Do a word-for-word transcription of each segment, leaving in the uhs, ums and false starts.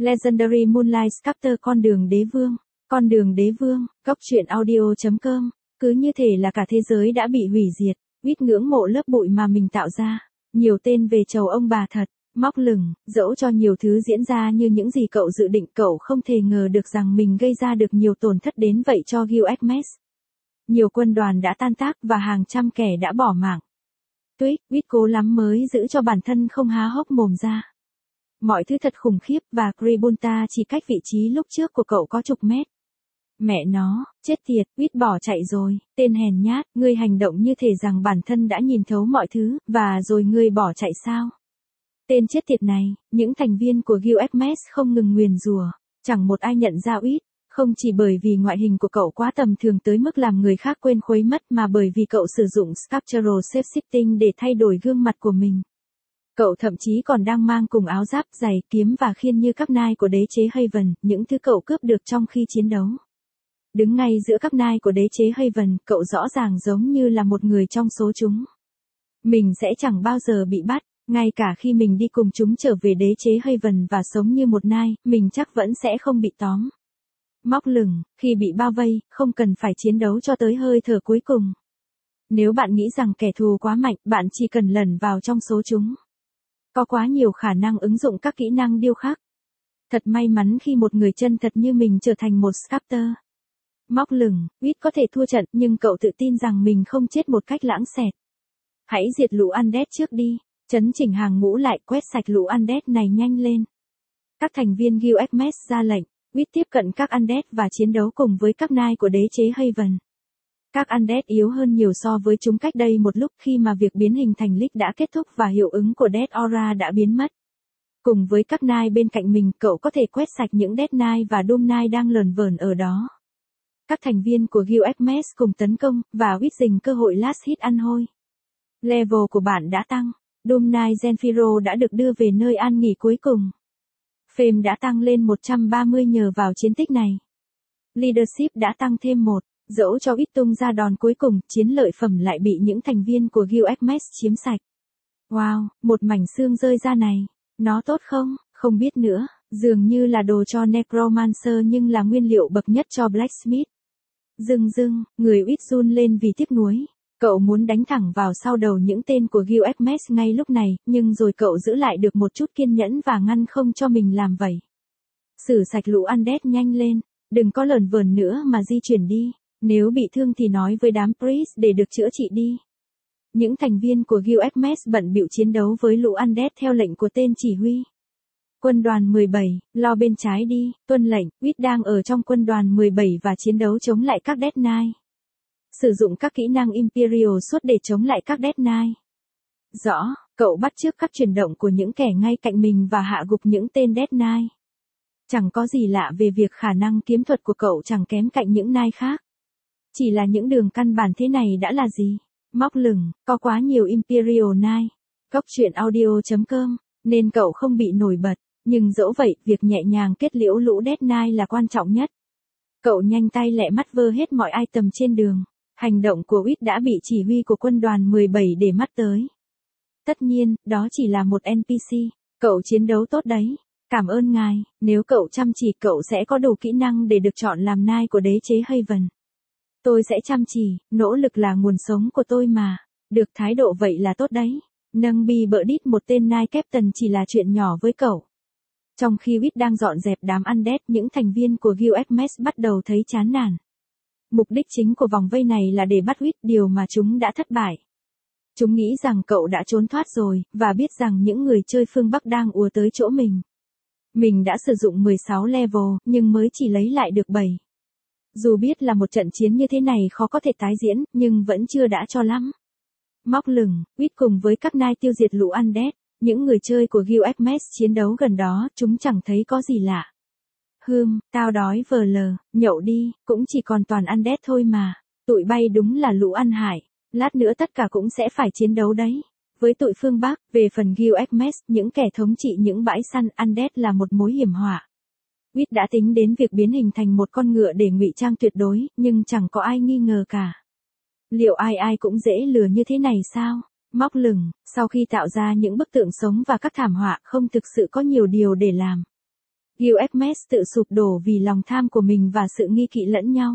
Legendary Moonlight Sculptor con đường đế vương. Con đường đế vương, góc truyện audio.com. Cứ như thể là cả thế giới đã bị hủy diệt, Whit ngưỡng mộ lớp bụi mà mình tạo ra. Nhiều tên về chầu ông bà thật, móc lửng, dẫu cho nhiều thứ diễn ra như những gì cậu dự định, cậu không thể ngờ được rằng mình gây ra được nhiều tổn thất đến vậy cho Gil Egmes. Nhiều quân đoàn đã tan tác và hàng trăm kẻ đã bỏ mạng. Tuyết, Whit cố lắm mới giữ cho bản thân không há hốc mồm ra. Mọi thứ thật khủng khiếp và Kribunta chỉ cách vị trí lúc trước của cậu có chục mét. Mẹ nó, chết tiệt, Whit bỏ chạy rồi, tên hèn nhát, ngươi hành động như thể rằng bản thân đã nhìn thấu mọi thứ, và rồi ngươi bỏ chạy sao? Tên chết tiệt này, những thành viên của Gil Egmes không ngừng nguyền rủa, chẳng một ai nhận ra Whit, không chỉ bởi vì ngoại hình của cậu quá tầm thường tới mức làm người khác quên khuấy mất mà bởi vì cậu sử dụng Sculptural Shape-shifting để thay đổi gương mặt của mình. Cậu thậm chí còn đang mang cùng áo giáp, giày, kiếm và khiên như các nai của đế chế Haven, những thứ cậu cướp được trong khi chiến đấu. Đứng ngay giữa các nai của đế chế Haven, cậu rõ ràng giống như là một người trong số chúng. Mình sẽ chẳng bao giờ bị bắt, ngay cả khi mình đi cùng chúng trở về đế chế Haven và sống như một nai, mình chắc vẫn sẽ không bị tóm. Móc lửng, khi bị bao vây, không cần phải chiến đấu cho tới hơi thở cuối cùng. Nếu bạn nghĩ rằng kẻ thù quá mạnh, bạn chỉ cần lẩn vào trong số chúng. Có quá nhiều khả năng ứng dụng các kỹ năng điêu khắc. Thật may mắn khi một người chân thật như mình trở thành một sculptor. Móc lửng, Whit có thể thua trận nhưng cậu tự tin rằng mình không chết một cách lãng xẹt. Hãy diệt lũ undead trước đi, chấn chỉnh hàng ngũ lại, quét sạch lũ undead này nhanh lên. Các thành viên Gil Egmes ra lệnh, Whit tiếp cận các undead và chiến đấu cùng với các nai của đế chế Haven. Các undead yếu hơn nhiều so với chúng cách đây một lúc khi mà việc biến hình thành Lich đã kết thúc và hiệu ứng của Death Aura đã biến mất. Cùng với các nai bên cạnh mình, cậu có thể quét sạch những Death Knight và Doom Knight đang lờn vờn ở đó. Các thành viên của Gil Egmes cùng tấn công, và Whit dình cơ hội last hit ăn hôi. Level của bạn đã tăng, Doom Knight Zenfiro đã được đưa về nơi an nghỉ cuối cùng. Fame đã tăng lên một trăm ba mươi nhờ vào chiến tích này. Leadership đã tăng thêm một, dẫu cho Whit tung ra đòn cuối cùng, chiến lợi phẩm lại bị những thành viên của Gil Egmes chiếm sạch. Wow, một mảnh xương rơi ra này, nó tốt không? Không biết nữa, dường như là đồ cho Necromancer nhưng là nguyên liệu bậc nhất cho Blacksmith. Dưng dưng, người Whit run lên vì tiếc nuối. Cậu muốn đánh thẳng vào sau đầu những tên của Gil Egmes ngay lúc này, nhưng rồi cậu giữ lại được một chút kiên nhẫn và ngăn không cho mình làm vậy. Xử sạch lũ undead nhanh lên, đừng có lờn vờn nữa mà di chuyển đi, nếu bị thương thì nói với đám priest để được chữa trị đi. Những thành viên của Gil Egmes bận bịu chiến đấu với lũ undead theo lệnh của tên chỉ huy. Quân đoàn mười bảy, lo bên trái đi, tuân lệnh, Whit đang ở trong quân đoàn mười bảy và chiến đấu chống lại các Death Knight. Sử dụng các kỹ năng Imperial suốt để chống lại các Death Knight. Rõ, cậu bắt chước các chuyển động của những kẻ ngay cạnh mình và hạ gục những tên Death Knight. Chẳng có gì lạ về việc khả năng kiếm thuật của cậu chẳng kém cạnh những Knight khác. Chỉ là những đường căn bản thế này đã là gì? Móc lửng, có quá nhiều Imperial Knight. Góc truyện audio.com, nên cậu không bị nổi bật. Nhưng dẫu vậy, việc nhẹ nhàng kết liễu lũ Death Knight là quan trọng nhất. Cậu nhanh tay lẹ mắt vơ hết mọi item trên đường. Hành động của Whit đã bị chỉ huy của quân đoàn mười bảy để mắt tới. Tất nhiên, đó chỉ là một en pê xê. Cậu chiến đấu tốt đấy. Cảm ơn ngài, nếu cậu chăm chỉ cậu sẽ có đủ kỹ năng để được chọn làm nai của đế chế Haven. Tôi sẽ chăm chỉ, nỗ lực là nguồn sống của tôi mà. Được thái độ vậy là tốt đấy. Nâng bi bợ đít một tên nai captain chỉ là chuyện nhỏ với cậu. Trong khi Whit đang dọn dẹp đám undead, những thành viên của Gil Egmes bắt đầu thấy chán nản. Mục đích chính của vòng vây này là để bắt Whit, điều mà chúng đã thất bại. Chúng nghĩ rằng cậu đã trốn thoát rồi, và biết rằng những người chơi phương Bắc đang ùa tới chỗ mình. Mình đã sử dụng mười sáu level, nhưng mới chỉ lấy lại được bảy. Dù biết là một trận chiến như thế này khó có thể tái diễn, nhưng vẫn chưa đã cho lắm. Móc lửng, Whit cùng với các nai tiêu diệt lũ undead. Những người chơi của Gil Egmes chiến đấu gần đó, chúng chẳng thấy có gì lạ. Hừm, tao đói vờ lờ, nhậu đi, cũng chỉ còn toàn undead thôi mà. Tụi bay đúng là lũ ăn hại. Lát nữa tất cả cũng sẽ phải chiến đấu đấy. Với tụi phương Bắc, về phần Gil Egmes, những kẻ thống trị những bãi săn undead là một mối hiểm họa. Whit đã tính đến việc biến hình thành một con ngựa để ngụy trang tuyệt đối, nhưng chẳng có ai nghi ngờ cả. Liệu ai ai cũng dễ lừa như thế này sao? Móc lửng, sau khi tạo ra những bức tượng sống và các thảm họa, không thực sự có nhiều điều để làm. Gilgamesh tự sụp đổ vì lòng tham của mình và sự nghi kỵ lẫn nhau.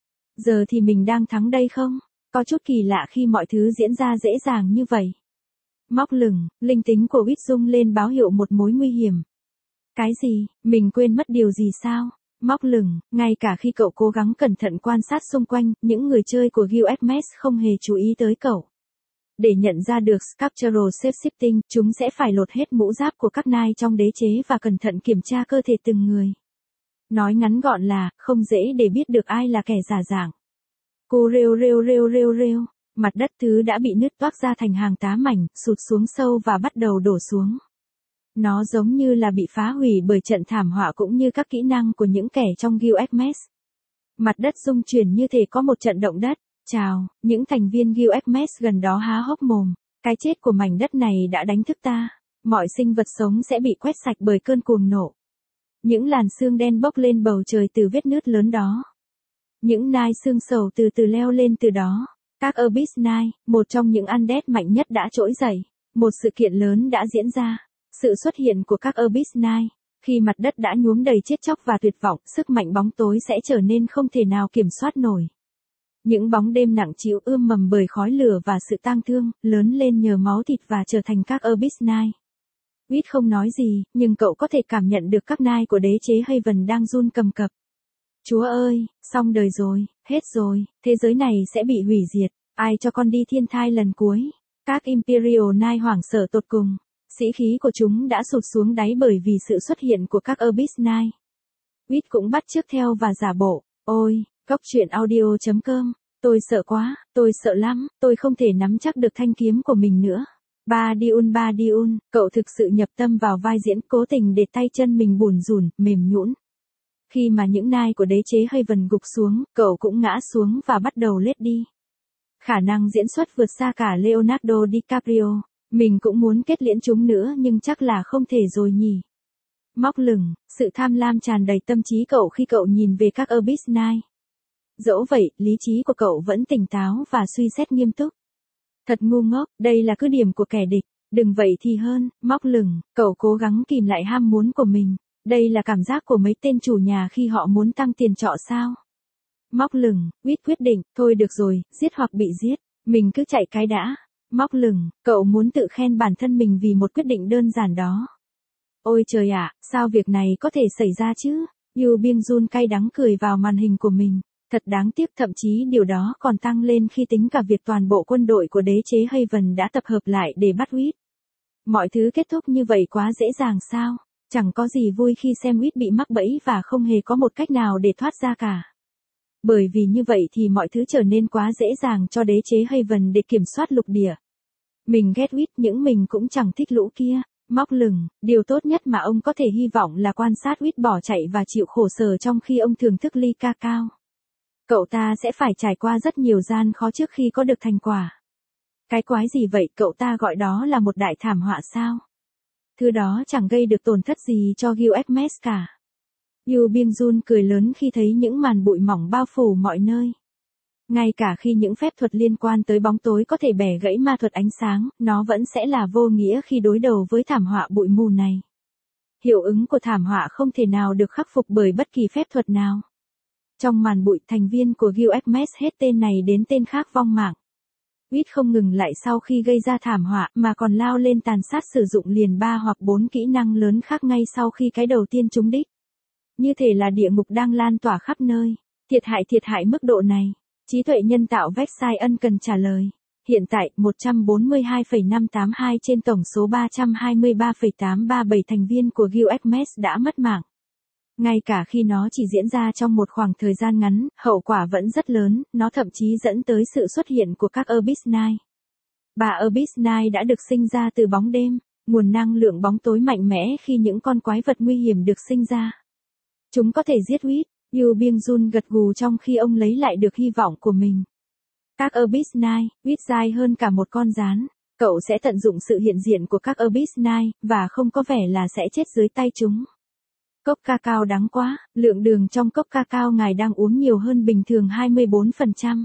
Giờ thì mình đang thắng đây không? Có chút kỳ lạ khi mọi thứ diễn ra dễ dàng như vậy. Móc lửng, linh tính của Whit rung lên báo hiệu một mối nguy hiểm. Cái gì, mình quên mất điều gì sao? Móc lửng, ngay cả khi cậu cố gắng cẩn thận quan sát xung quanh, những người chơi của Gilgamesh không hề chú ý tới cậu. Để nhận ra được Sculptural Shape-shifting, chúng sẽ phải lột hết mũ giáp của các nai trong đế chế và cẩn thận kiểm tra cơ thể từng người. Nói ngắn gọn là, không dễ để biết được ai là kẻ giả dạng. Cô rêu rêu rêu rêu rêu, mặt đất thứ đã bị nứt toác ra thành hàng tá mảnh, sụt xuống sâu và bắt đầu đổ xuống. Nó giống như là bị phá hủy bởi trận thảm họa cũng như các kỹ năng của những kẻ trong Gilgamesh. Mặt đất rung chuyển như thể có một trận động đất. Chào, những thành viên Gilgamesh gần đó há hốc mồm. Cái chết của mảnh đất này đã đánh thức ta. Mọi sinh vật sống sẽ bị quét sạch bởi cơn cuồng nộ. Những làn xương đen bốc lên bầu trời từ vết nứt lớn đó. Những nai xương sầu từ từ leo lên từ đó. Các Abyss Nai, một trong những undead mạnh nhất đã trỗi dậy. Một sự kiện lớn đã diễn ra. Sự xuất hiện của các Abyss Nai. Khi mặt đất đã nhuốm đầy chết chóc và tuyệt vọng, sức mạnh bóng tối sẽ trở nên không thể nào kiểm soát nổi. Những bóng đêm nặng trĩu ươm mầm bởi khói lửa và sự tang thương, lớn lên nhờ máu thịt và trở thành các Abyss Nai. Whit không nói gì, nhưng cậu có thể cảm nhận được các nai của đế chế Haven đang run cầm cập. Chúa ơi, xong đời rồi, hết rồi, thế giới này sẽ bị hủy diệt, ai cho con đi thiên thai lần cuối. Các Imperial Nai hoảng sợ tột cùng, sĩ khí của chúng đã sụt xuống đáy bởi vì sự xuất hiện của các Abyss Nai. Whit cũng bắt chước theo và giả bộ, ôi, Cốc truyện audio chấm com, tôi sợ quá, tôi sợ lắm, tôi không thể nắm chắc được thanh kiếm của mình nữa. Ba Diun ba Diun, cậu thực sự nhập tâm vào vai diễn, cố tình để tay chân mình bủn rủn, mềm nhũn. Khi mà những nai của đế chế Haven gục xuống, cậu cũng ngã xuống và bắt đầu lết đi. Khả năng diễn xuất vượt xa cả Leonardo DiCaprio, mình cũng muốn kết liễu chúng nữa nhưng chắc là không thể rồi nhỉ. Móc lửng, sự tham lam tràn đầy tâm trí cậu khi cậu nhìn về các Abyss Nai. Dẫu vậy, lý trí của cậu vẫn tỉnh táo và suy xét nghiêm túc. Thật ngu ngốc, đây là cứ điểm của kẻ địch, đừng vậy thì hơn. Móc lửng, cậu cố gắng kìm lại ham muốn của mình. Đây là cảm giác của mấy tên chủ nhà khi họ muốn tăng tiền trọ sao. Móc lửng, Whit quyết định, thôi được rồi, giết hoặc bị giết, mình cứ chạy cái đã. Móc lửng, cậu muốn tự khen bản thân mình vì một quyết định đơn giản đó. Ôi trời ạ, sao việc này có thể xảy ra chứ? Yu Byung-jun cay đắng cười vào màn hình của mình. Thật đáng tiếc, thậm chí điều đó còn tăng lên khi tính cả việc toàn bộ quân đội của đế chế Haven đã tập hợp lại để bắt Whit. Mọi thứ kết thúc như vậy quá dễ dàng sao? Chẳng có gì vui khi xem Whit bị mắc bẫy và không hề có một cách nào để thoát ra cả. Bởi vì như vậy thì mọi thứ trở nên quá dễ dàng cho đế chế Haven để kiểm soát lục địa. Mình ghét Whit nhưng mình cũng chẳng thích lũ kia. Móc lửng, điều tốt nhất mà ông có thể hy vọng là quan sát Whit bỏ chạy và chịu khổ sở trong khi ông thưởng thức ly ca cao. Cậu ta sẽ phải trải qua rất nhiều gian khó trước khi có được thành quả. Cái quái gì vậy, cậu ta gọi đó là một đại thảm họa sao? Thứ đó chẳng gây được tổn thất gì cho Gilgamesh cả. Yu Byung-jun cười lớn khi thấy những màn bụi mỏng bao phủ mọi nơi. Ngay cả khi những phép thuật liên quan tới bóng tối có thể bẻ gãy ma thuật ánh sáng, nó vẫn sẽ là vô nghĩa khi đối đầu với thảm họa bụi mù này. Hiệu ứng của thảm họa không thể nào được khắc phục bởi bất kỳ phép thuật nào. Trong màn bụi, thành viên của Gilgamesh hết tên này đến tên khác vong mạng. Whit không ngừng lại sau khi gây ra thảm họa, mà còn lao lên tàn sát sử dụng liền ba hoặc bốn kỹ năng lớn khác ngay sau khi cái đầu tiên trúng đích. Như thể là địa ngục đang lan tỏa khắp nơi. Thiệt hại thiệt hại mức độ này. Trí tuệ nhân tạo Vexai ân cần trả lời. Hiện tại, một trăm bốn mươi hai phẩy năm tám hai trên tổng số ba trăm hai mươi ba phẩy tám ba bảy thành viên của Gilgamesh đã mất mạng. Ngay cả khi nó chỉ diễn ra trong một khoảng thời gian ngắn, hậu quả vẫn rất lớn, nó thậm chí dẫn tới sự xuất hiện của các Abyss Nai. Ba Abyss Nai đã được sinh ra từ bóng đêm, nguồn năng lượng bóng tối mạnh mẽ khi những con quái vật nguy hiểm được sinh ra. Chúng có thể giết Whit. Yu Byung-jun gật gù trong khi ông lấy lại được hy vọng của mình. Các Abyss Nai, Whit dai hơn cả một con gián. Cậu sẽ tận dụng sự hiện diện của các Abyss Nai, và không có vẻ là sẽ chết dưới tay chúng. Cốc cacao đắng quá, lượng đường trong cốc cacao ngài đang uống nhiều hơn bình thường hai mươi bốn phần trăm.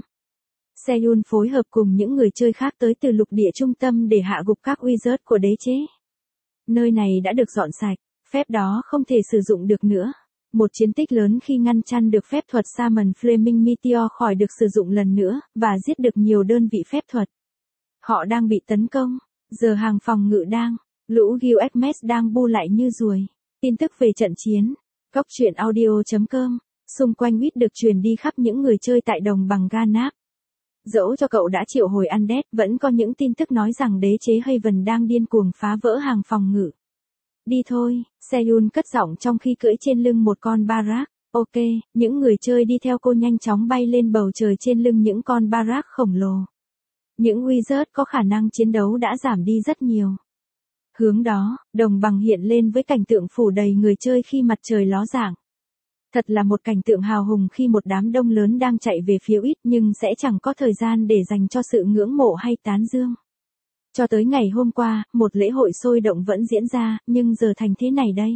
Seyun phối hợp cùng những người chơi khác tới từ lục địa trung tâm để hạ gục các wizard của đế chế. Nơi này đã được dọn sạch, Phép đó không thể sử dụng được nữa. Một chiến tích lớn khi ngăn chặn được phép thuật Summon Flaming Meteor khỏi được sử dụng lần nữa, và giết được nhiều đơn vị phép thuật. Họ đang bị tấn công. Giờ hàng phòng ngự đang. Lũ Gilgamesh đang bu lại như ruồi. Tin tức về trận chiến. Góc truyện audio chấm com. Xung quanh Wit được truyền đi khắp những người chơi tại đồng bằng Ganap. Dẫu cho cậu đã triệu hồi Undead, vẫn có những tin tức nói rằng đế chế Haven đang điên cuồng phá vỡ hàng phòng ngự. Đi thôi, Seyun cất giọng trong khi cưỡi trên lưng một con Barak. Ok, những người chơi đi theo cô nhanh chóng bay lên bầu trời trên lưng những con Barak khổng lồ. Những wizard có khả năng chiến đấu đã giảm đi rất nhiều. Hướng đó, đồng bằng hiện lên với cảnh tượng phủ đầy người chơi khi mặt trời ló dạng. Thật là một cảnh tượng hào hùng khi một đám đông lớn đang chạy về phía ít nhưng sẽ chẳng có thời gian để dành cho sự ngưỡng mộ hay tán dương. Cho tới ngày hôm qua, một lễ hội sôi động vẫn diễn ra, nhưng giờ thành thế này đây.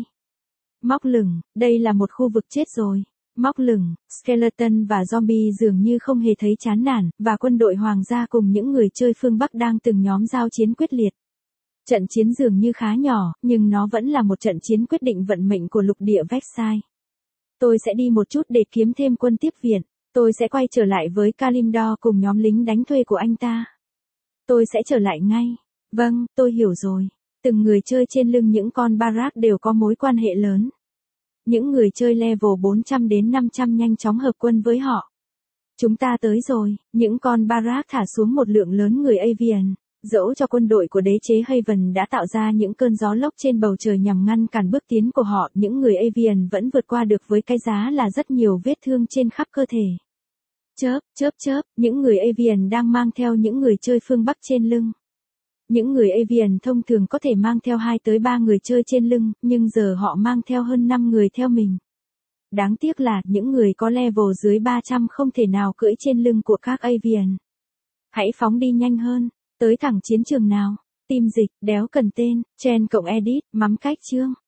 Móc lửng, đây là một khu vực chết rồi. Móc lửng, skeleton và zombie dường như không hề thấy chán nản, và quân đội hoàng gia cùng những người chơi phương Bắc đang từng nhóm giao chiến quyết liệt. Trận chiến dường như khá nhỏ, nhưng nó vẫn là một trận chiến quyết định vận mệnh của lục địa Vexai. Tôi sẽ đi một chút để kiếm thêm quân tiếp viện. Tôi sẽ quay trở lại với Kalimdor cùng nhóm lính đánh thuê của anh ta. Tôi sẽ trở lại ngay. Vâng, tôi hiểu rồi. Từng người chơi trên lưng những con Barak đều có mối quan hệ lớn. Những người chơi level bốn trăm đến năm trăm nhanh chóng hợp quân với họ. Chúng ta tới rồi, những con Barak thả xuống một lượng lớn người Avian. Dẫu cho quân đội của đế chế Haven đã tạo ra những cơn gió lốc trên bầu trời nhằm ngăn cản bước tiến của họ, những người Avian vẫn vượt qua được với cái giá là rất nhiều vết thương trên khắp cơ thể. Chớp, chớp chớp, những người Avian đang mang theo những người chơi phương Bắc trên lưng. Những người Avian thông thường có thể mang theo hai tới ba người chơi trên lưng, nhưng giờ họ mang theo hơn năm người theo mình. Đáng tiếc là những người có level dưới ba trăm không thể nào cưỡi trên lưng của các Avian. Hãy phóng đi nhanh hơn. Tới thẳng chiến trường nào. Team dịch, đéo cần tên, Chen cộng edit, mắm cách chương.